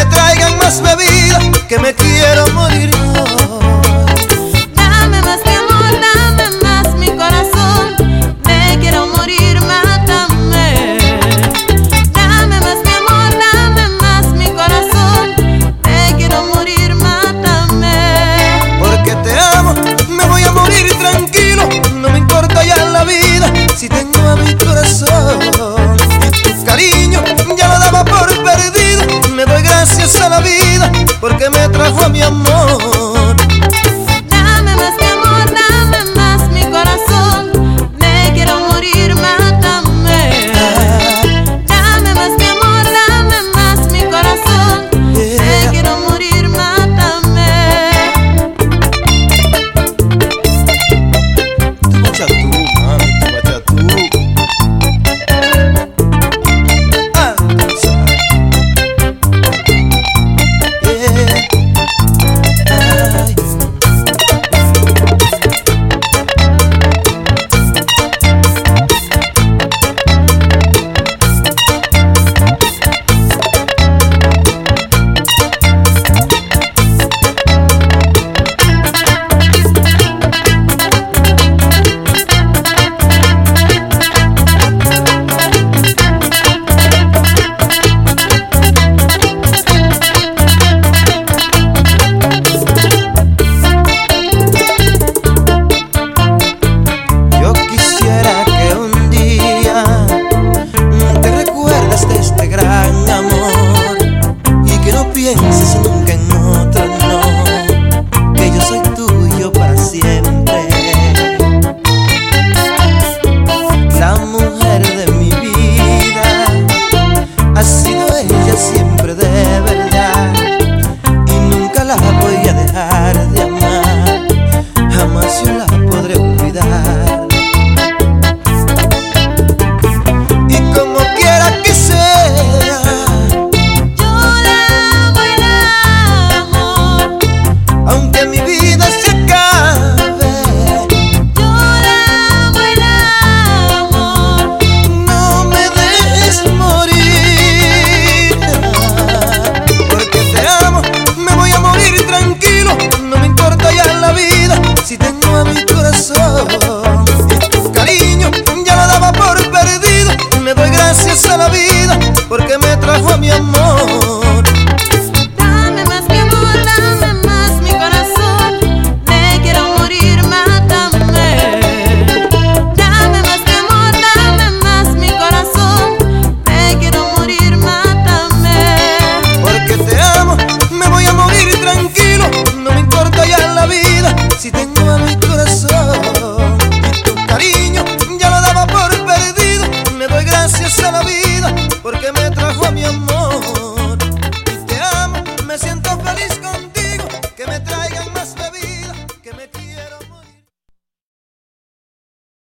traigan más bebida, que me quiero morir hoy. Dame más mi amor, dame más mi corazón, me quiero morir, mátame. Dame más mi amor, dame más mi corazón, me quiero morir, mátame. Porque te amo, me voy a morir tranquilo, no me importa ya la vida si tengo a mi corazón. Y tu cariño ya lo daba por perdido, me doy gracias a la vida porque me trajo a mi amor. Dame más mi amor, dame más mi corazón, me quiero morir, mátame. Dame más mi amor, dame más mi corazón, me quiero morir, mátame. Tu bachatú, mami, tu bachatú. Yo quisiera que un día te recuerdes de este gran amor y que no pienses